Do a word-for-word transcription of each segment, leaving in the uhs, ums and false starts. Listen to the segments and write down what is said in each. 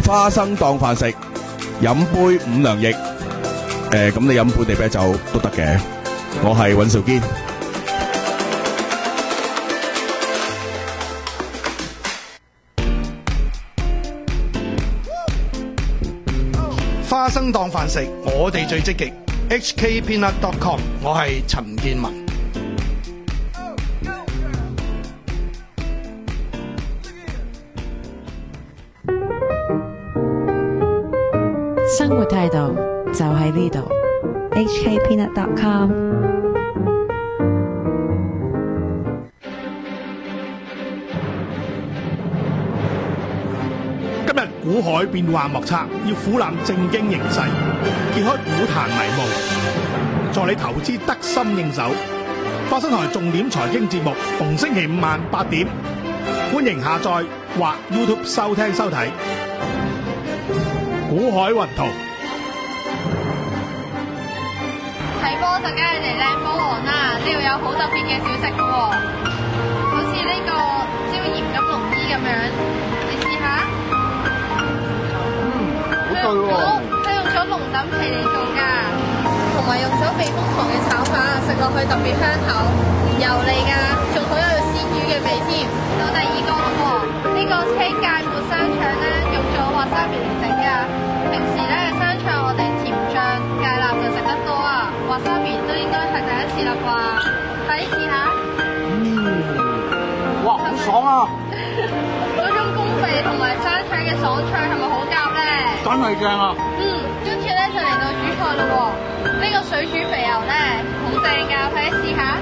花生當飯食，飲杯五糧液。誒，咁你飲本地啤酒都得嘅。我係尹兆堅。 花生當飯食，我哋最積極。H K Peanut dot com， 我係陳建文。 生活態度就喺呢度。 H K Peanut dot com。 今日股海變幻莫測，要俯瞰正經形勢，揭開股壇迷霧，助你投資得心應手。花生台重點財經節目，逢星期五晚八點，歡迎下載或 YouTube 收聽收睇。股海雲圖。 睇波就梗係嚟靚波王啦！呢度有好特別嘅小食嘅喎，好似呢個椒鹽金龍衣咁樣，你試下。嗯，好對喎。佢用咗龍躉皮嚟做㗎，同埋用咗避風塘嘅炒法，食落去特別香口，唔油膩㗎，仲好有鮮魚嘅味添。到第二個咯喎，呢個青芥末香腸咧，用咗滑沙皮嚟整㗎。平時咧香腸我哋甜醬芥辣就食得多啊，滑沙皮都應該係第一次啦啩，快啲試下。 嗯，哇，好爽啊！ 嗰種公味同埋香腸嘅爽脆係咪好夾咧？ 真係正啊！ 嗯，跟住咧就嚟到主菜啦喎，呢個水煮肥牛咧好正㗎，快啲試下。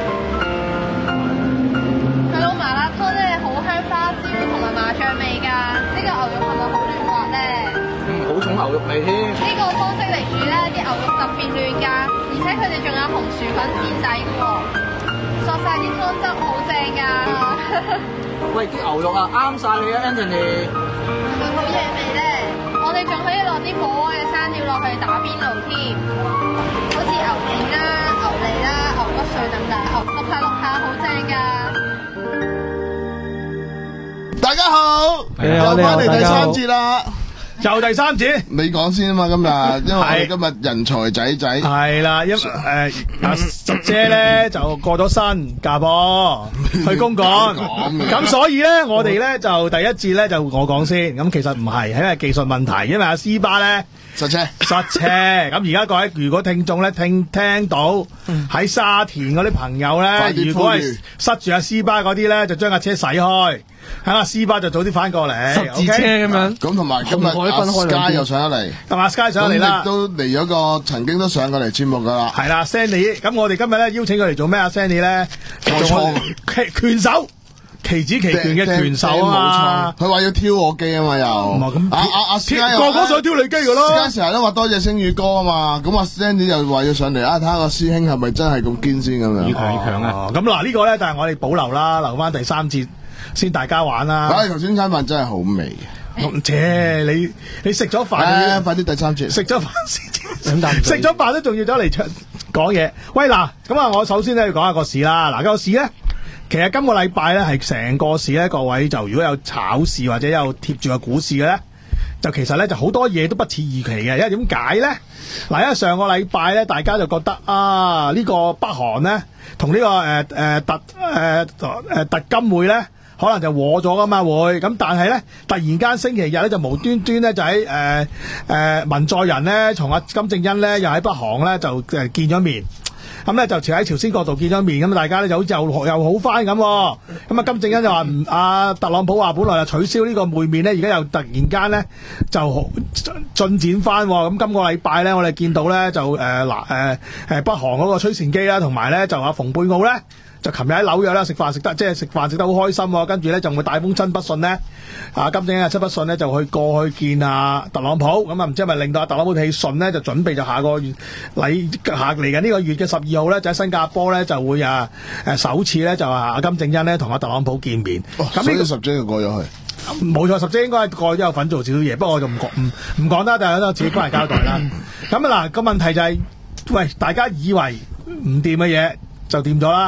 佢攞麻辣湯咧好香花椒同埋麻醬味㗎，呢個牛肉係咪好嫩滑咧？ 嗯，好重牛肉味添。 呢個方式嚟煮咧，啲牛肉特別嫩㗎，而且佢哋仲有紅薯粉墊底嘅喎，索晒啲湯汁好正㗎。 喂，啲牛肉啊啱晒你啊 Anthony。 係咪好嘢味咧？我哋仲可以落啲火鍋嘅生料落去打邊爐添，好似牛腱啦、牛脷啦、牛骨碎等等，淥下淥下好正㗎。 大家好，又翻嚟第三節啦。 就第三節， 你講先啊嘛，今日，因為我哋今日人才仔仔係啦，因誒阿十姐咧就過咗身嫁波去公幹，咁所以咧我哋咧就第一節咧就我講先，咁其實唔係，係因為技術問題，因為阿斯巴咧塞車塞車，咁而家各位如果聽眾咧聽聽到喺沙田嗰啲朋友咧，如果係塞住阿斯巴嗰啲咧，就將架車駛開。喺阿斯巴就早啲翻過嚟， 十字車咁樣。 咁同埋今日阿 Sky 又上咗嚟， 同埋 Sky 上咗嚟啦， 亦都嚟咗個曾經都上過嚟節目噶啦。 係啦 ，Sandy， 咁我哋今日咧邀請佢嚟做咩啊 ？Sandy 咧，做我哋拳手，旗子旗拳嘅拳手啊！ 佢話要挑我機啊嘛，又咁阿阿阿 Sky 個個想挑你機噶咯。 Sky 成日都話多謝星宇哥啊嘛，咁阿 Sandy 又話要上嚟啊，睇下個師兄係咪真係咁堅先咁樣。 越強越強啊！ 咁嗱呢個咧，但係我哋保留啦，留翻第三節。先大家玩啦！ 唉，頭先餐飯真係好味嘅。切，你你食咗飯， 快啲第三節。 食咗飯先，食咗飯都仲要走嚟唱講嘢。喂嗱，咁啊，我首先咧要講下個市啦。嗱，個市咧，其實今個禮拜咧係成個市咧，各位就如果有炒市或者有貼住個股市嘅咧，就其實咧就好多嘢都不似預期嘅。因為點解咧？嗱，因為上個禮拜咧，大家就覺得啊，呢個北韓咧同呢個誒誒特誒誒特金會咧。可能就和咗噶嘛會，咁但係咧突然間星期日咧就無端端咧就喺誒誒文在寅咧同阿金正恩咧又喺北韓咧就誒見咗面，咁咧就朝喺朝鮮國度見咗面，咁大家咧就好似又又好翻咁，咁啊金正恩就話唔阿特朗普話本來就取消呢個會面咧，而家又突然間咧就進展翻，咁今個禮拜咧我哋見到咧就誒嗱誒誒北韓嗰個崔善基啦，同埋咧就阿蓬佩奧咧。就琴日喺紐約啦，食飯食得即係食飯食得好開心喎，跟住咧就會帶封親筆信咧，啊金正恩親筆信咧就去過去見啊特朗普，咁啊唔知係咪令到阿特朗普氣順咧，就準備就下個月禮下嚟緊呢個月嘅十二號咧，就喺新加坡咧就會啊誒首次咧就話阿金正恩咧同阿特朗普見面。 咁呢個十姐就過咗去， 冇錯，十姐應該過咗有份做少少嘢，不過我就唔講唔唔講得，但係我自己翻嚟交代啦。咁啊嗱個問題就係、是，喂大家以為唔掂嘅嘢就掂咗啦。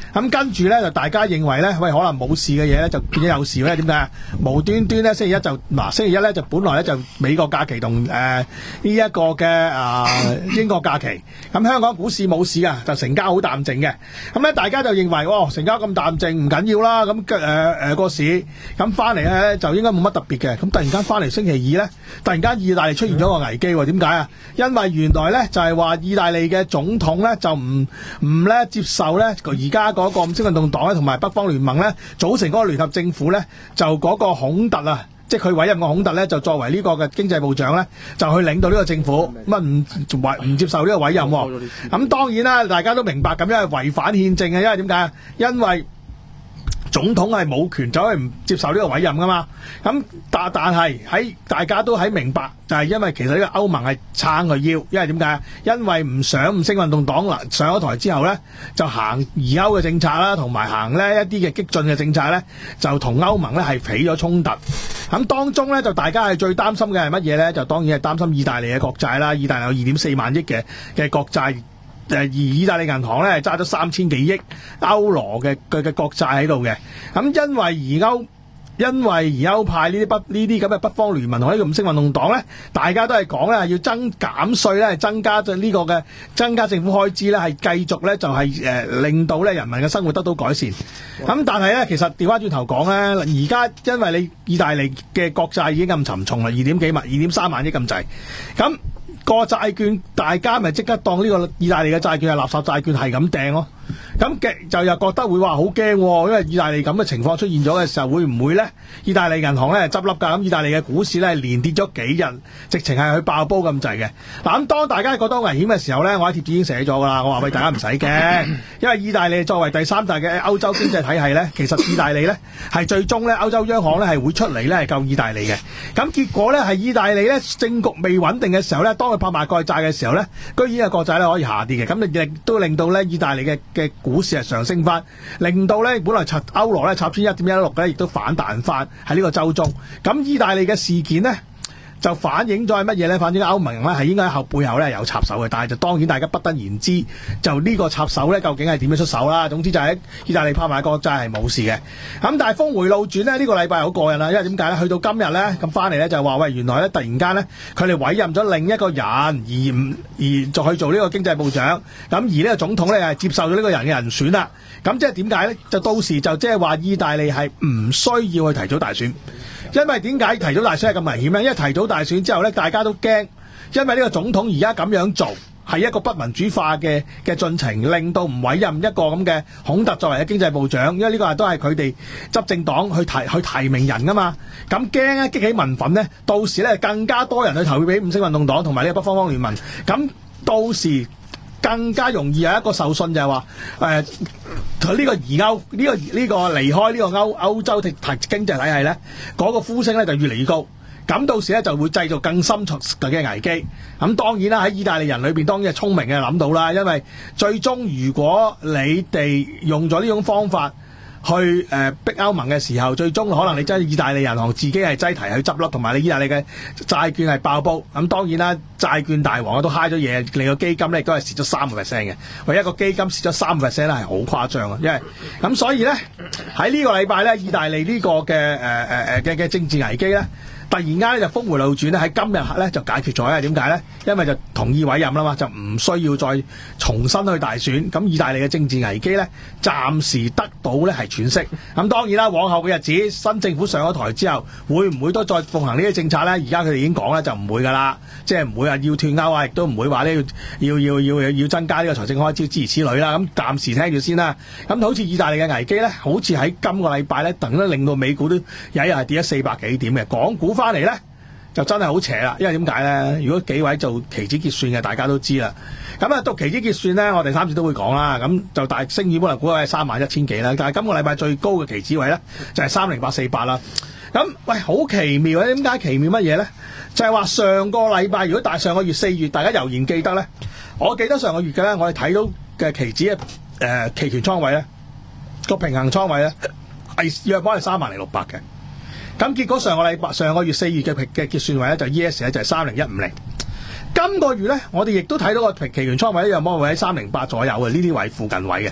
咁跟住咧就大家認為咧，喂，可能冇事嘅嘢咧就變咗有事咧，點解？無端端咧星期一就嗱，星期一咧就本來咧就美國假期同誒呢一個嘅啊、呃、英國假期，咁香港股市冇事啊，就成交好淡靜嘅。咁咧大家就認為，哦，成交咁淡靜唔緊要啦，咁誒誒個市咁翻嚟咧就應該冇乜特別嘅。咁突然間翻嚟星期二咧，突然間意大利出現咗個危機喎，點解啊？因為原來咧就係話意大利嘅總統咧就唔唔咧接受咧而家嗰個五星運動黨咧同埋北方聯盟咧組成嗰個聯合政府咧，就嗰個孔特啊，即係佢委任個孔特咧就作為呢個嘅經濟部長咧，就去領導呢個政府，咁啊唔委唔接受呢個委任喎。咁當然啦，大家都明白咁樣係違反憲政嘅，因為點解啊？因為總統係冇權走去唔接受呢個委任噶嘛，咁但但係喺大家都喺明白，就係因為其實呢個歐盟係撐佢要，因為點解？因為唔想五星運動黨嗱上咗台之後咧，就行疑歐嘅政策啦，同埋行呢一啲嘅激進嘅政策咧，就同歐盟咧係起咗衝突。咁當中咧就大家係最擔心嘅係乜嘢咧？就當然係擔心意大利嘅國債啦，意大利有二點四萬億嘅嘅國債。誒而意大利銀行咧係揸咗三千幾億歐羅嘅嘅嘅國債喺度嘅，咁因為而歐因為而歐派呢啲北呢啲咁嘅北方聯盟同呢個五星運動黨咧，大家都係講咧要增減稅咧，增加咗呢個嘅增加政府開支咧，係繼續咧就係、是、誒、呃、令到咧人民嘅生活得到改善。咁但係咧，其實調翻轉頭講咧，而家因為你意大利嘅國債已經咁沉重啦，二點幾萬、二點三萬億咁滯，咁。個債券大家咪即刻當呢個意大利嘅債券係垃圾債券係咁掟咯，咁嘅就又覺得會話好驚，因為意大利咁嘅情況出現咗嘅時候，會唔會咧？意大利銀行咧係執笠㗎，咁意大利嘅股市咧係連跌咗幾日，直情係去爆煲咁滯嘅。嗱，咁當大家覺得危險嘅時候咧，我喺貼紙已經寫咗㗎啦，我話喂，大家唔使驚，因為意大利作為第三大嘅歐洲經濟體系咧，其實意大利咧係最終咧歐洲央行咧係會出嚟咧係救意大利嘅。咁結果咧係意大利咧政局未穩定嘅時候咧，當佢拍賣國債嘅時候咧，居然嘅國債咧可以下跌嘅，咁亦都令到咧意大利嘅嘅股市係上升翻，令到咧本來插歐羅咧插穿一點一六咧，亦都反彈翻喺呢個週中。咁意大利嘅事件呢，就反映咗係乜嘢咧？反映歐盟咧係應該喺後背後咧有插手嘅，但係就當然大家不得而知，就呢個插手咧究竟係點樣出手啦？總之就喺意大利拍賣國債係冇事嘅。咁但係峰回路轉咧，呢、這個禮拜好過癮啦，因為點解咧？去到今日咧咁翻嚟咧就係話喂，原來咧突然間咧佢哋委任咗另一個人而唔而就去做呢個經濟部長，咁而呢個總統咧係接受咗呢個人嘅人選啦。咁即係點解咧？就到時就即係話意大利係唔需要去提早大選。因為點解提早大選係咁危險咧？因為提早大選之後咧，大家都驚，因為呢個總統而家咁樣做係一個不民主化嘅嘅進程，令到唔委任一個咁嘅孔特作為嘅經濟部長，因為呢個都係佢哋執政黨去提去提名人噶嘛。咁驚咧激起民憤咧，到時咧更加多人去投票俾五星運動黨同埋呢個北方方聯盟，咁到時更加容易有一個受信就係話誒。佢呢個移歐呢、這個呢、這個離開呢個歐歐洲嘅經濟體系咧，嗰、那個呼聲咧就越嚟越高。咁到時咧就會製造更深層嘅危機。咁當然啦，喺意大利人裏邊當然係聰明嘅諗到啦，因為最終如果你哋用咗呢種方法去誒、呃、逼歐盟嘅時候，最終可能你真係意大利銀行自己係擠提去執笠，同埋你意大利嘅債券係爆煲。咁當然啦，債券大王都蝦咗嘢，你個基金咧亦都係蝕咗三個 percent 嘅。為一個基金蝕咗三個 percent 咧係好誇張啊！因為咁所以咧喺呢個禮拜咧，意大利呢個嘅誒誒誒嘅嘅政治危機咧，突然間咧就峰回路轉咧，喺今日咧就解決咗咧。點解咧？因為就同意委任啦嘛，就唔需要再重新去大選。咁意大利嘅政治危機咧，暫時得到咧係喘息。咁當然啦，往後嘅日子，新政府上咗台之後，會唔會都再奉行呢啲政策咧？而家佢哋已經講咧，就唔會噶啦，即係唔會話要脫歐啊，亦都唔會話呢要要要要要增加呢個財政開支諸如此類啦。咁暫時聽住先啦。咁好似意大利嘅危機咧，好似喺今個禮拜咧，等咧令到美股都有一日係跌咗四百幾點嘅，港股翻嚟咧就真係好邪啦。因為點解咧？如果幾位做期指結算嘅，大家都知啦。咁啊，到期指結算咧，我哋三次都會講啦。咁就大升市本來估係三萬一千幾啦，但係今個禮拜最高嘅期指位咧就係三零八四八啦。咁喂，好奇妙咧！點解奇妙乜嘢咧？就係話上個禮拜，如果大上個月四月，大家悠然記得咧，我記得上個月嘅咧，我哋睇到嘅期指嘅誒期權倉位咧，個平衡倉位咧係約莫係三萬零六百嘅。咁結果上個禮拜上個月四月嘅嘅結算位咧就 E S 咧就係三零一五零。今個月咧，我哋亦都睇到個期權倉位咧，有冇位喺三零八左右嘅呢啲位附近位嘅。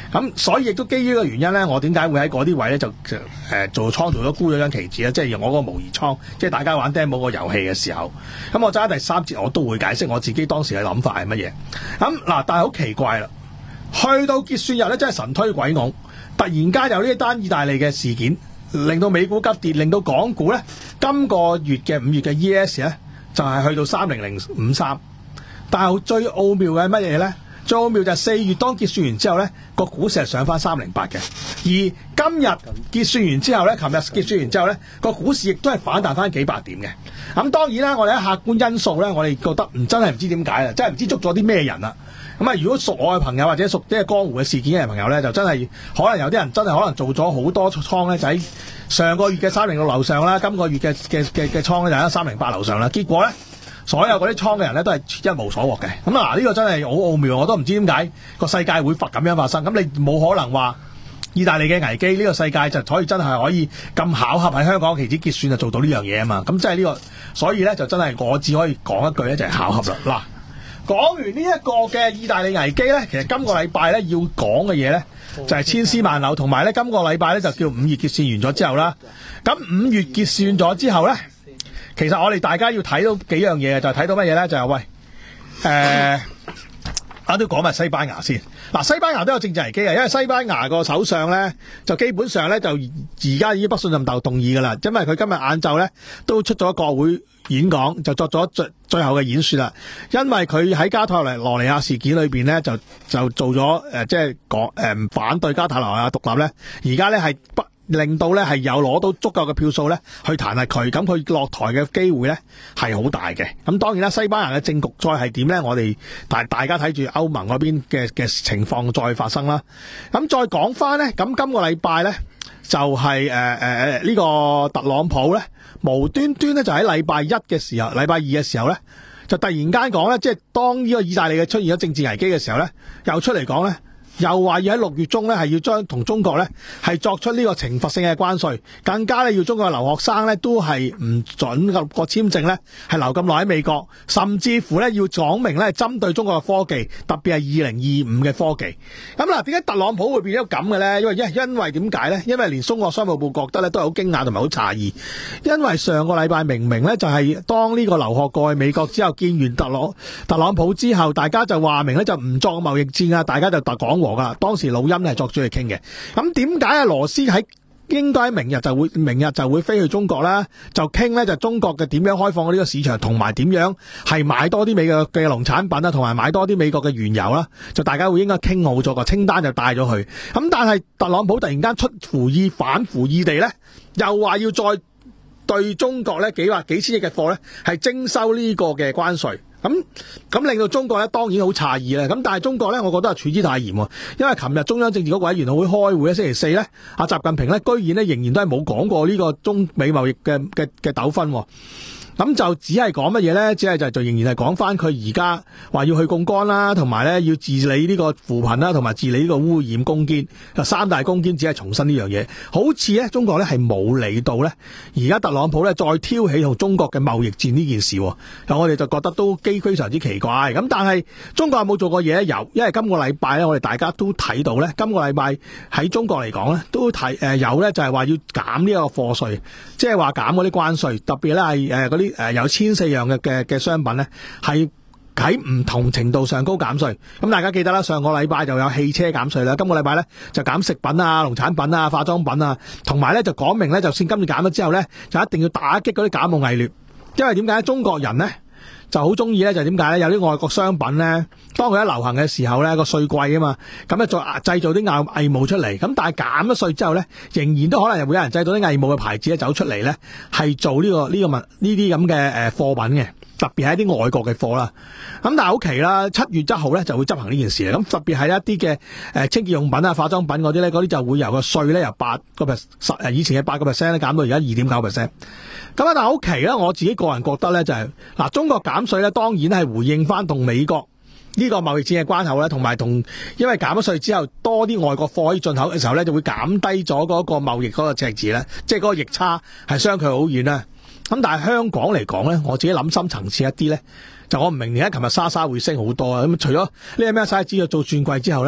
咁所以亦都基於呢個原因咧，我點解會喺嗰啲位咧就誒、呃、做倉做咗沽咗張期指咧？即係用我嗰個模擬倉，即係大家玩 demo 個遊戲嘅時候。咁我揸第三節我都會解釋我自己當時嘅諗法係乜嘢。咁嗱，但係好奇怪啦，去到結算日咧，真係神推鬼拱，突然間有呢一單意大利嘅事件，令到美股急跌，令到港股咧今個月嘅五月嘅 E S 咧就係、是、去到三零零五三。但係最奧妙嘅係乜嘢咧？最奧妙就係四月當結算完之後咧，個股市係上翻三零八嘅。而今日結算完之後咧，琴日結算完之後咧，個股市亦都係反彈翻幾百點嘅。咁當然啦，我哋喺客觀因素咧，我哋覺得唔真係唔知點解啦，真係唔知捉咗啲咩人啦。咁啊，如果熟我嘅朋友或者熟啲江湖嘅事件嘅朋友咧，就真係可能有啲人真係可能做咗好多倉咧，就喺上個月嘅三零六樓上啦，今個月嘅嘅嘅嘅倉咧就喺三零八樓上啦。結果咧，所有嗰啲倉嘅人咧都係一無所獲嘅。咁嗱，呢個真係好奧妙，我都唔知點解個世界會發咁樣發生。咁你冇可能話意大利嘅危機，呢個世界就可以真係可以咁巧合喺香港期指結算就做到呢樣嘢啊嘛。咁即係呢個，所以咧就真係我只可以講一句咧，就係巧合啦。嗱。講完呢一個嘅意大利危機咧，其實今個禮拜咧要講嘅嘢咧就係千絲萬縷，同埋咧今個禮拜咧就叫五月結算完咗之後啦。咁五月結算咗之後咧，其實我哋大家要睇到幾樣嘢，就係睇到乜嘢咧？就係、是、喂，誒、呃，我都講埋西班牙先。嗱，西班牙都有政治危機啊，因為西班牙個首相咧就基本上咧就而家已經不信任投動議噶啦，因為佢今日晏晝咧都出咗國會演講，就作咗最最後嘅演說啦。因為佢喺加泰羅尼亞事件裏邊咧，就就做咗誒，即係講誒反對加泰羅尼亞獨立咧。而家咧係不令到咧係有攞到足夠嘅票數咧去彈劾佢，咁佢落台嘅機會咧係好大嘅。咁當然啦，西班牙嘅政局再係點咧，我哋大大家睇住歐盟嗰邊嘅嘅情況再發生啦。咁再講翻咧，咁今個禮拜咧就係誒誒呢個特朗普咧無端端咧就喺禮拜一嘅時候，禮拜二嘅時候咧就突然間講咧，即係當呢個意大利嘅出現咗政治危機嘅時候咧，又出嚟講咧。又話要喺六月中咧，係要將同中國咧係作出呢個懲罰性嘅關稅，更加咧要中國嘅留學生咧都係唔准個個簽證咧係留咁耐喺美國，甚至乎咧要講明咧針對中國嘅科技，特別係二零二五嘅科技。咁嗱，點解特朗普會變咗咁嘅咧？因為因因為點解咧？因為連中國商務部覺得咧都係好驚訝同埋好詫異，因為上個禮拜明明咧就係當呢個留學過去美國之後，見完特朗特朗普之後，大家就話明咧就唔作貿易戰啊，大家就特講。當時老陰係作主嚟傾嘅，咁點解阿羅斯喺應該明日就會明日就會飛去中國啦？就傾咧就中國嘅點樣開放呢個市場，同埋點樣係買多啲美國嘅農產品啦，同埋買多啲美國嘅原油啦，就大家會應該傾好咗個清單就帶咗去。咁但係特朗普突然間出乎意反乎意地咧，又話要再對中國咧幾百幾千億嘅貨咧係徵收呢個嘅關稅。咁咁令到中國咧當然好詫異啦，咁但係中國咧，我覺得係處之太嚴喎，因為琴日中央政治局委員會開會咧，星期四咧，阿習近平咧居然咧仍然都係冇講過呢個中美貿易嘅嘅嘅糾紛喎。咁就只係講乜嘢咧？只係就就仍然係講翻佢而家話要去槓桿啦，同埋咧要治理呢個扶貧啦，同埋治理呢個污染攻堅，三大攻堅只係重申呢樣嘢。好似咧中國咧係冇理到咧，而家特朗普咧再挑起同中國嘅貿易戰呢件事，我哋就覺得都幾非常之奇怪。咁但係中國有冇做過嘢咧？有，因為今個禮拜咧，我哋大家都睇到咧，今個禮拜喺中國嚟講咧，都睇誒有咧就係話要減呢個課稅，即係話減嗰啲關稅，特別咧係誒嗰啲。誒，有千四樣嘅嘅嘅商品咧，係喺唔同程度上高減稅。咁大家記得啦，上個禮拜就有汽車減稅啦，今個禮拜咧就減食品啊、農產品啊、化妝品啊，同埋咧就講明咧，就算今次減咗之後咧，就一定要打擊嗰啲假冒偽劣。因為點解中國人咧就好中意咧？就點解咧？有啲外國商品咧，當佢一流行嘅時候咧，個稅貴啊嘛，咁咧再製造啲偽偽冒出嚟。咁但係減咗稅之後咧，仍然都可能又會有人製造啲偽冒嘅牌子咧走出嚟咧，係做呢、這個呢、這個物呢啲咁嘅誒貨品嘅，特別係一啲外國嘅貨啦。咁但係好奇啦，七月一號咧就會執行呢件事。咁特別係一啲嘅誒清潔用品啊、化妝品嗰啲咧，嗰啲就會由個稅咧由八個 percent 誒以前嘅八個 percent 咧減到而家二點九 percent。咁啊，但係好奇啦，我自己個人覺得咧就係、是、嗱，中國減稅咧當然係回應翻同美國呢個貿易戰嘅關口咧，同埋同因為減咗稅之後多啲外國貨可以進口嘅時候咧，就會減低咗嗰個貿易嗰個赤字咧，即係嗰個逆差係相距好遠啦。咁但係香港嚟講咧，我自己諗深層次一啲咧，就我唔明點解琴日莎莎會升好多啊！咁除咗呢個咩莎知道做轉季之後咧，咁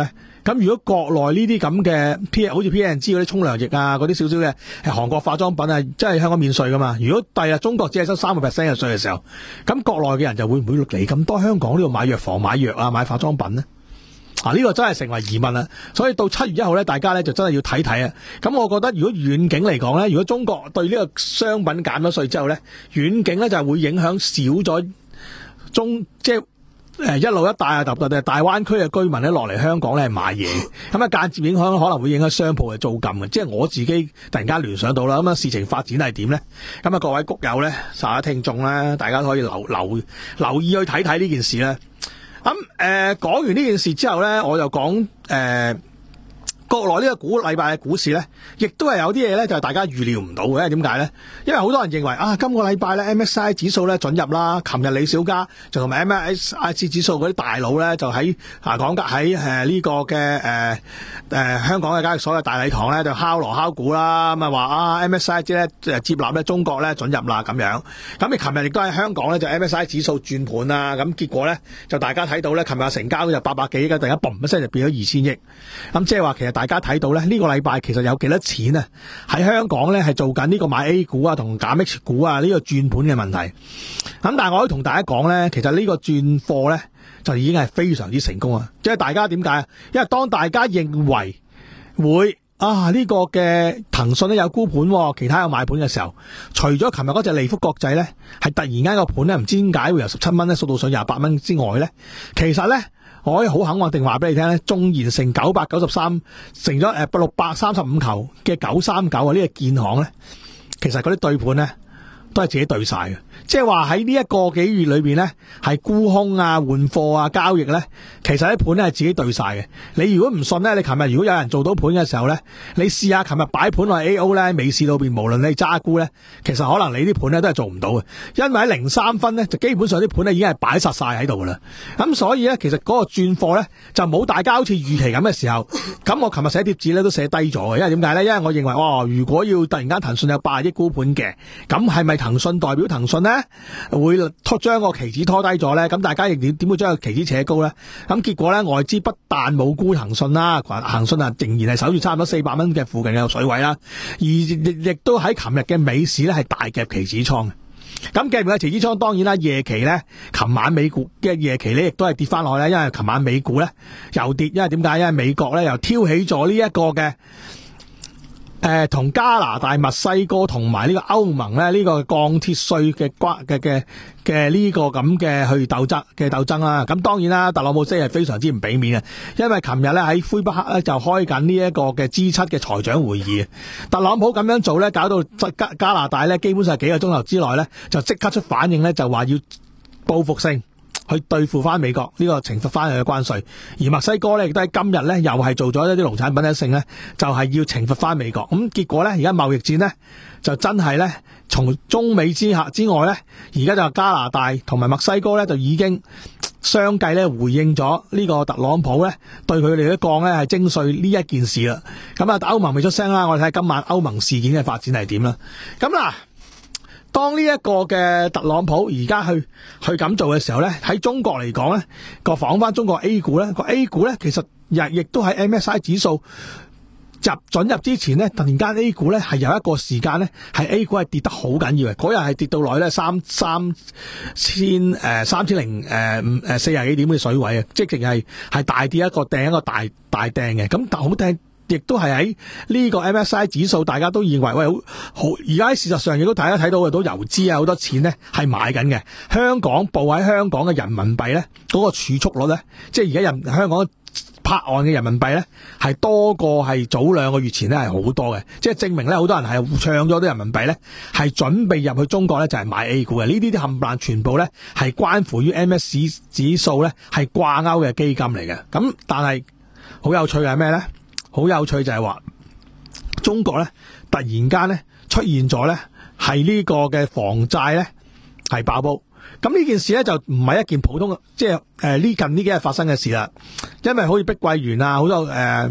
咁如果國內呢啲咁嘅 P 好似 P N G 嗰啲沖涼液啊，嗰啲少少嘅係韓國化妝品啊，即係香港免稅噶嘛。如果第日中國只係收三個 percent 嘅稅嘅時候，咁國內嘅人就會唔會嚟咁多香港呢度買藥房、買藥啊、買化妝品呢？啊！呢、這個真係成為疑問啦，所以到七月一號咧，大家咧就真係要睇睇啊。咁我覺得如果遠景嚟講咧，如果中國對呢個商品減咗稅之後咧，遠景咧就係會影響少咗中即係誒一路一帶啊，特別係大灣區嘅居民咧落嚟香港咧買嘢，咁啊間接影響可能會影響商鋪嘅租金嘅。即係我自己突然間聯想到啦，咁啊事情發展係點咧？咁啊各位谷友咧，稍下聽眾咧，大家可以留留留意去睇睇呢件事咧。咁誒講完呢件事之後咧，我就講誒、呃、國內呢個股禮拜嘅股市咧，亦都係有啲嘢咧，就係大家預料唔到嘅。點解咧？因為好多人認為啊，今個禮拜咧 M S C I 指數咧准入啦。琴日李小加就同埋 M S C I 指數嗰啲大佬咧，就喺啊講緊喺誒呢個嘅誒誒香港嘅交易所嘅大禮堂咧，就敲鑼敲鼓啦。咁啊話啊 M S C I 咧誒接納咧中國咧准入啦咁樣。咁你琴日亦都喺香港咧就 M S C I 指數轉盤啦。咁結果咧就大家睇到咧，琴日成交就八百幾億，突然間嘣一聲就變咗二千億。咁即係話其實大家睇到咧，呢個禮拜其實有幾多錢啊？喺香港咧係做緊呢個買 A 股啊同減 H 股啊呢個轉盤嘅問題。咁但係我可以同大家講咧，其實呢個轉貨咧就已經係非常之成功啊！即係大家點解啊？因為當大家認為會啊呢個嘅騰訊咧有沽盤，其他有買盤嘅時候，除咗琴日嗰隻利福國際咧係突然間個盤咧唔知點解會由十七蚊咧縮到上廿八蚊之外咧，其實咧我可以好肯定話俾你聽咧，縱然成九百九十三成咗誒六百三十五球嘅九三九啊呢個建行咧，其實嗰啲對盤咧都係自己對晒嘅。即係話喺呢一個幾月裏邊咧，係沽空啊、換貨啊、交易咧，其實啲盤咧係自己對晒嘅。你如果唔信咧，你琴日如果有人做到盤嘅時候咧，你試下琴日擺盤落 A O 咧，美市裏邊無論你揸沽咧，其實可能你啲盤咧都係做唔到嘅，因為喺零三分咧就基本上啲盤咧已經係擺實晒喺度噶啦。咁所以咧，其實嗰個轉貨咧就冇大家好似預期咁嘅時候。咁我琴日寫貼紙咧都寫低咗嘅，因為點解咧？因為我認為哦，如果要突然間騰訊有八十億沽盤嘅，咁係咪騰訊代表騰訊咧？會拖將個期指拖低咗咧，咁大家亦點點會將個期指扯高咧？咁結果咧，外資不但冇沽騰訊啦，騰訊啊仍然係守住差唔多四百蚊嘅附近嘅水位啦，而亦亦都喺琴日嘅美市咧係大夾期指倉嘅。咁夾嘅期指倉當然啦，夜期咧，琴晚美股嘅夜期咧亦都係跌翻落去咧，因為琴晚美股咧又跌，因為點解？因為美國咧又挑起咗呢一個嘅。誒，同、呃、加拿大、墨西哥同埋呢個歐盟咧，呢、這個鋼鐵稅嘅關嘅嘅嘅呢個咁嘅去鬥爭嘅鬥爭啦。咁當然啦，特朗普真係非常之唔俾面啊，因為琴日咧喺魁北克咧就開緊呢一個嘅 G 七嘅財長會議。特朗普咁樣做咧，搞到加加拿大咧，基本上幾個鐘頭之內咧就即刻出反應咧，就話要報復性去對付翻美國呢個懲罰翻佢嘅關稅，而墨西哥咧亦都喺今日咧又係做咗一啲農產品一性咧，就係要懲罰翻美國。咁結果咧，而家貿易戰咧就真係咧，從中美之下之外咧，而家就加拿大同埋墨西哥咧就已經相繼咧回應咗呢個特朗普咧對佢哋都降咧係徵稅呢一件事啦。咁啊，歐盟未出聲啦，我哋睇今晚歐盟事件嘅發展係點啦。咁嗱。當呢一個嘅特朗普而家去去咁做嘅時候咧，喺中國嚟講咧，個仿翻中國 A 股咧，個 A 股咧其實亦亦都喺 M S C I 指數入准入之前咧，突然間 A 股咧係有一個時間咧係 A 股係跌得好緊要嘅，嗰日係跌到落去咧三三千誒三千零誒五誒四廿幾點嘅水位啊，即係淨係係大跌一個掟一個大大掟嘅，咁但好掟。亦都係喺呢個 M S C I 指數，大家都認為喂好好，而家喺事實上亦都大家睇到嘅，都游資啊好多錢咧係買緊嘅。香港報喺香港嘅人民幣咧，嗰個儲蓄率咧，即係而家人香港拍岸嘅人民幣咧，係多過係早兩個月前咧係好多嘅，即係證明咧好多人係唱咗啲人民幣咧，係準備入去中國咧就係買 A 股嘅。呢啲啲冚唪唥全部咧係關乎於 M S C I 指數咧係掛鈎嘅基金嚟嘅。咁但係好有趣嘅係咩咧？好有趣就係話，中國咧突然間咧出現咗咧係呢個嘅房債咧係爆煲，咁呢件事咧就唔係一件普通嘅，即係誒呢近呢幾日發生嘅事啦。因為好似碧桂園啊，好多誒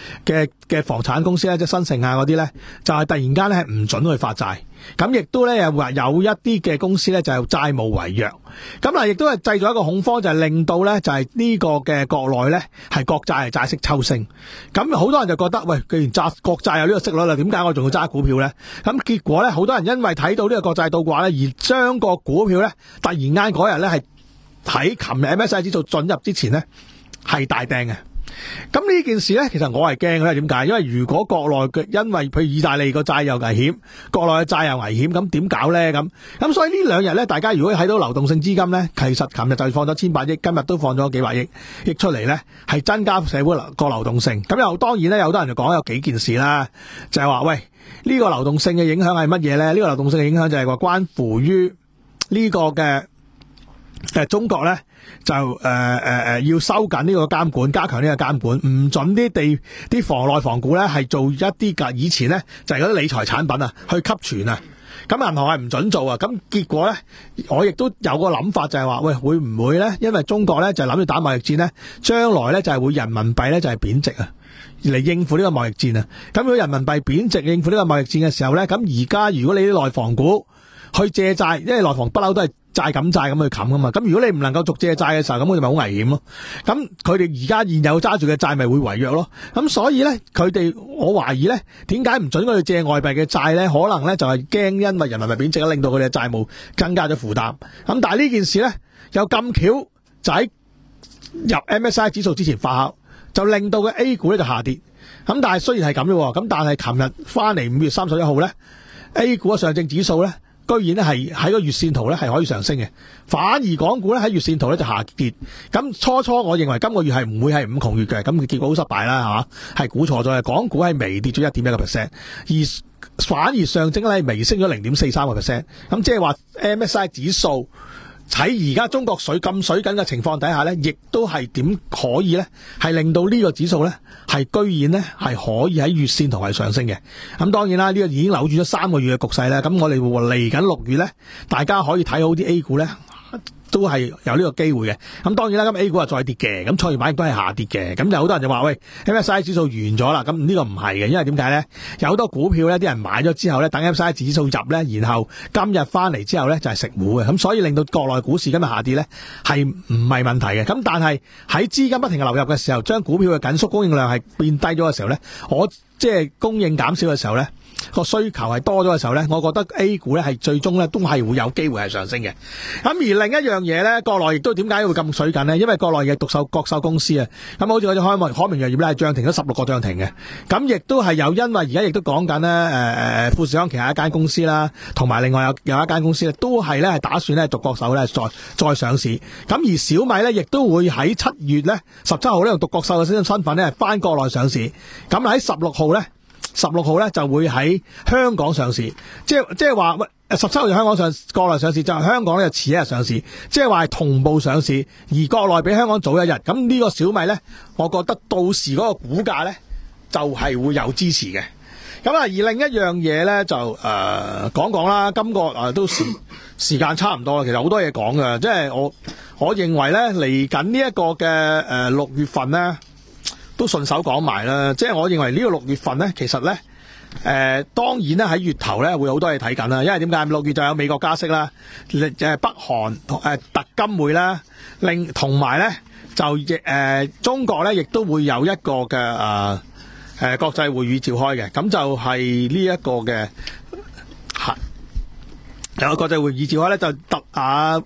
嘅嘅房產公司咧，即係新城啊嗰啲咧，就係突然間咧係唔准去發債。咁亦都咧又話有一啲嘅公司咧就係債務違約，咁啊亦都係製造一個恐慌，就係令到咧就係呢個嘅國內咧係國債係債息抽升，咁好多人就覺得喂，既然揸國債有呢個息率啦，點解我仲要揸股票咧？咁結果咧好多人因為睇到呢個國債倒掛咧，而將個股票咧突然間嗰日咧係喺琴日 M S C I 指數進入之前咧係大掟嘅。咁呢件事咧，其實我係驚嘅咧。點解？因為如果國內嘅，因為譬如意大利個債又危險，國內嘅債又危險，咁點搞咧？咁咁所以呢兩日咧，大家如果睇到流動性資金咧，其實琴日就放咗千百億，今日都放咗幾百億億出嚟咧，係增加社會個流動性。咁又當然咧，有好多人就講有幾件事啦，就係話喂，呢個流動性嘅影響係乜嘢咧？呢個流動性嘅影響就係話關乎於呢個嘅誒中國咧。就誒誒誒要收緊呢個監管，加強呢個監管，唔准啲地啲房內房股咧係做一啲噶，以前咧就係嗰啲理財產品啊，去吸存啊，咁銀行係唔准做啊，咁結果咧，我亦都有個諗法就係話，喂，會唔會咧？因為中國咧就諗住打貿易戰咧，將來咧就係會人民幣咧就係貶值啊，嚟應付呢個貿易戰啊。咁如果人民幣貶值應付呢個貿易戰嘅時候咧，咁而家如果你啲內房股去借債，因為內房不嬲都係債冚債咁去冚噶嘛，咁如果你唔能夠續借債嘅時候，咁佢哋咪好危險咯。咁佢哋而家現有揸住嘅債咪會違約咯。咁所以咧，佢哋我懷疑咧，點解唔准佢哋借外幣嘅債咧？可能咧就係驚因為人民幣貶值令到佢哋嘅債務增加咗負擔。咁但係呢件事咧，有咁巧就喺入 M S C I 指數之前發酵，就令到個 A 股咧就下跌。咁但係雖然係咁啫，咁但係琴日翻嚟五月三十一號咧 ，A 股嘅上證指數咧，居然咧係喺個月線圖咧係可以上升嘅，反而港股咧喺月線圖咧就下跌。咁初初我認為今個月係唔會係五窮月嘅，咁結果好失敗啦，係嘛？係估錯咗嘅，港股係微跌咗一點一個 percent，而反而上證咧係微升咗零點四三個 percent。咁即係話 M S C I 指數喺而家中國水咁水緊嘅情況底下咧，亦都係點可以咧係令到呢個指數咧係居然咧係可以喺月線圖係上升嘅。咁當然啦，呢個已經扭轉咗三個月嘅局勢咧。咁我哋嚟緊六月咧，大家可以睇好啲 A 股咧，都係有呢個機會嘅。咁當然啦，咁 A 股係再跌嘅，咁創業板亦都係下跌嘅。咁有好多人就話喂 ，M S C I 指數完咗啦。咁呢個唔係嘅，因為點解咧？有好多股票咧，啲人買咗之後咧，等 M S C I 指數入咧，然後今日翻嚟之後咧就係食糊嘅。咁所以令到國內股市今日下跌咧係唔係問題嘅。咁但係喺資金不停嘅流入嘅時候，將股票嘅緊縮供應量係變低咗嘅時候咧，我即係供應減少嘅時候咧，個需求係多咗嘅時候咧，我覺得 A 股咧係最終咧都係會有機會係上升嘅。咁而另一樣嘢咧，國內亦都點解會咁水緊呢？因為國內嘅獨秀國秀公司啊，咁好似嗰隻開明開明藥業咧係漲停咗十六個漲停嘅。咁亦都係有因為而家亦都講緊咧，誒誒富士康旗下一間公司啦，同埋另外有有一間公司咧，都係咧係打算咧獨角獸咧再再上市。咁而小米咧亦都會喺七月咧十七號呢用獨角獸嘅身份咧翻國內上市。咁喺十六號咧。十六號咧就會喺香港上市，即係即係話喂，十七號就香港上國內上市，就係香港咧就遲一日上市，即係話係同步上市，而國內比香港早一日。咁呢個小米咧，我覺得到時嗰個股價咧就係、是、會有支持嘅。咁啊，而另一樣嘢咧就誒講講啦，今個誒、呃、都時時間差唔多啦，其實好多嘢講嘅，即係我我認為咧嚟緊呢一個嘅誒六月份咧。都順手講埋啦，即係我認為呢個六月份咧，其實咧，誒、呃、當然咧喺月頭咧會好多嘢睇緊啦，因為點解六月就有美國加息啦，誒北韓誒、呃、特金會啦，另同埋咧就亦誒、呃、中國咧亦都會有一個嘅誒誒國際會議召開嘅，咁就係呢一個嘅係有個國際會議召開咧，就特啊。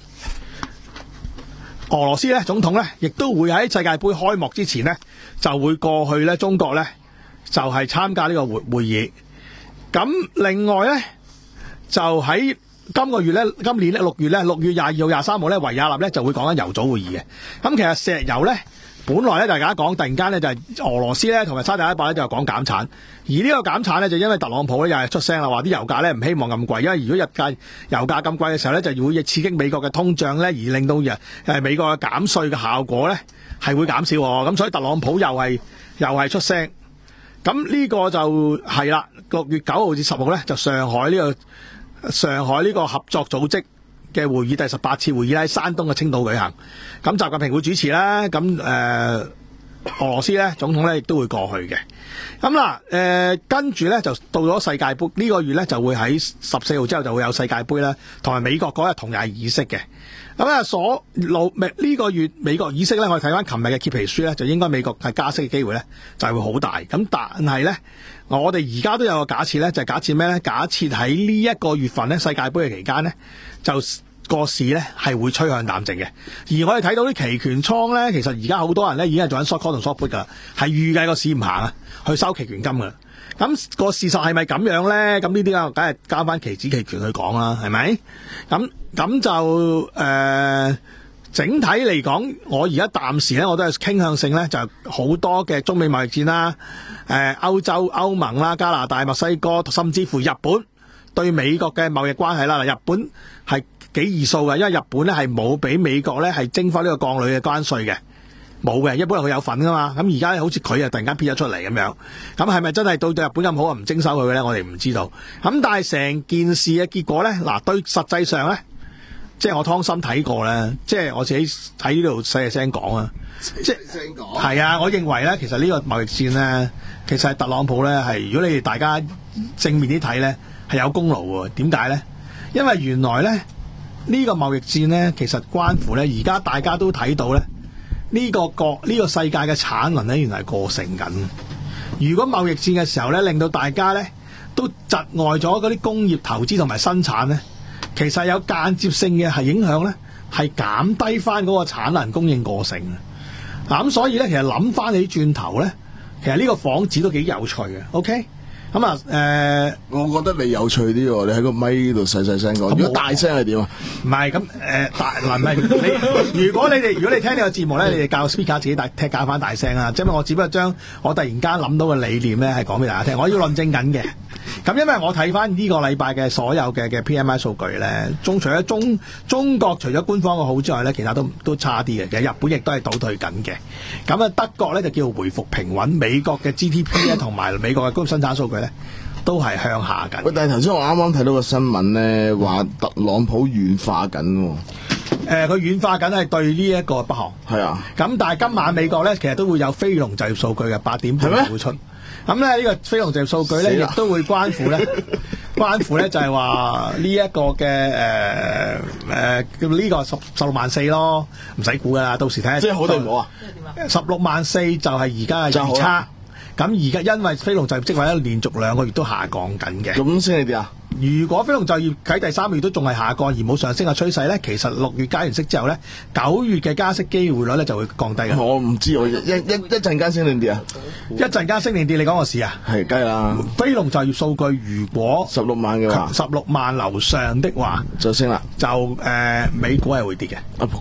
俄羅斯咧總統咧，亦都會喺世界盃開幕之前咧，就會過去咧中國咧，就係參加呢個會會議。咁另外咧，就喺今個月咧，今年咧六月咧，六月廿二號、廿三號咧，維也納咧就會講緊油組會議嘅。咁其實石油咧，本來咧大家講，突然間咧就係俄羅斯咧同埋沙特阿拉伯咧就講減產，而呢個減產咧就因為特朗普咧又係出聲啦，話啲油價咧唔希望咁貴，因為如果日價油價咁貴嘅時候咧，就會刺激美國嘅通脹咧，而令到誒美國嘅減稅嘅效果咧係會減少，咁所以特朗普又係又係出聲，咁呢個就係啦，六月九號至十號咧就上海呢個上海呢個合作組織嘅會議，第十八次會議喺山東嘅青島舉行，咁習近平會主持啦，咁誒俄羅斯咧總統咧亦都會過去嘅。咁嗱，誒跟住咧就到咗世界盃呢、這個月咧就會喺十四號之後就會有世界盃啦，同埋美國嗰日同日係議息嘅。咁啊，所路呢個月美國議息咧，我哋睇翻琴日嘅揭皮書咧，就應該美國係加息嘅機會咧就係會好大。咁但係咧，我哋而家都有個假設咧，就係、是、假設咩咧？假設喺呢一個月份咧世界盃嘅期間咧，就個市咧係會趨向淡靜嘅。而我哋睇到啲期權倉咧，其實而家好多人咧已經係做緊 short call 同 short put 噶啦，係預計個市唔行啊，去收期權金噶啦。咁、那個事實係咪咁樣咧？咁呢啲啊，梗係交翻期指期權去講啦，係咪？咁咁就誒、呃，整體嚟講，我而家暫時咧，我都係傾向性咧，就好多嘅中美貿易戰啦，誒、呃，歐洲、歐盟啦、加拿大、墨西哥，甚至乎日本對美國嘅貿易關係啦。嗱，日本係幾異數嘅，因為日本咧係冇俾美國咧係徵翻呢個鋼鋁嘅關稅嘅。冇嘅，一般人佢有份噶嘛。咁而家好似佢啊突然間撇咗出嚟咁樣，咁係咪真係到日本咁好啊？唔徵收佢嘅咧，我哋唔知道。咁但係成件事嘅結果咧，嗱對實際上咧，即係我湯心睇過咧，即係我自己喺呢度細細聲講啊，即係係啊，我認為咧，其實呢個貿易戰咧，其實係特朗普咧係，如果你哋大家正面啲睇咧，係有功勞喎。點解咧？因為原來咧呢個貿易戰咧，其實關乎咧，而家大家都睇到咧。呢、這個國呢、這個世界嘅產能咧，原來係過剩緊。如果貿易戰嘅時候咧，令到大家咧都窒礙咗嗰啲工業投資同埋生產咧，其實有間接性嘅係影響咧，係減低翻嗰個產能供應過剩啊。嗱咁所以咧，其實諗翻起轉頭咧，其實呢個幌子都幾有趣嘅。OK。咁啊，誒， 我覺得你有趣啲喎，你喺個咪度細細聲講。如果大聲係點啊？ 唔係咁誒，大嗱唔係你。如果你哋如果你聽呢個節目咧，你哋教 speaker 自己大聽教翻大聲啊！即係我只不過將我突然間諗到嘅理念咧，係講俾大家聽。我要論證緊嘅。咁因為我睇翻呢個禮拜嘅所有嘅嘅 P M I 數據咧，中除咗中中國除咗官方嘅好之外咧，其他都都差啲嘅。其實日本亦都係倒退緊嘅。咁啊，德國咧就叫回復平穩，美國嘅 G D P 咧同埋美國嘅工業生產數據咧都係向下緊。 喂，但係頭先我啱啱睇到個新聞咧，話特朗普軟化緊喎。 誒，佢軟化緊係對呢一個北韓。係啊。咁但係今晚美國咧，其實都會有非農就業數據嘅八點半會出。咁咧呢個非農就業數據咧，亦都會關乎咧，關乎咧就係話呢一個嘅誒誒叫呢個十十六萬四咯，唔使估噶啦，到時睇下。即係好定唔好啊？十六萬四就係而家嘅預測。咁而家因為非農就業職位咧連續兩個月都下降緊嘅。咁先係點啊？如果非農就業喺第三個月都仲係下降而冇上升嘅趨勢咧，其實六月加完息之後咧，九月嘅加息機會率咧就會降低嘅。我唔知我一一一陣間升定跌啊？一陣間升定跌？你講個事啊？係，梗係啦。非農就業數據如果十六萬嘅話，十六萬樓上的話就升啦。就誒、呃，美股係會跌嘅。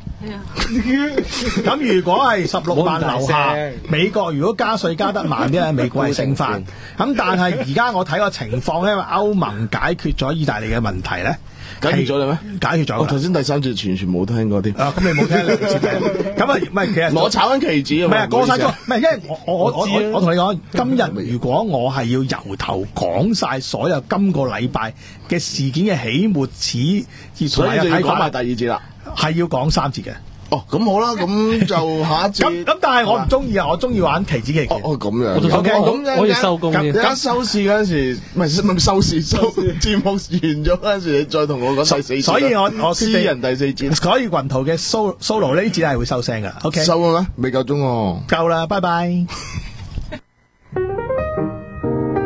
咁如果係十六萬樓下，美國如果加稅加得慢啲咧，美股係升翻。咁但係而家我睇個情況咧，因為歐盟解決咗意大利嘅問題咧，解決咗啦咩？解決咗。我頭先第三節完全冇聽過添。啊，咁你冇聽兩節嘅。咁啊，唔係其實我炒緊期指啊。唔係啊，過晒咗。唔係，因為我我我我我同你講，今日如果我係要由頭講晒所有今個禮拜嘅事件嘅起末始，所以就要講埋第二節啦。係要講三節嘅。哦，咁好啦，咁就下一節。咁咁，但係我唔中意啊，我中意玩期指期權。哦，咁樣。O K，咁可以收工先。而家收市嗰陣時，唔係唔係收市收節目完咗嗰陣時，你再同我講第四節。所以我我私人第四節。所以雲圖嘅 solo solo 呢節係會收聲噶。O K。收啦咩？未夠鐘喎。夠啦，拜拜。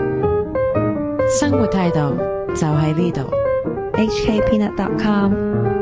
生活態度就喺呢度。 H K Peanut dot com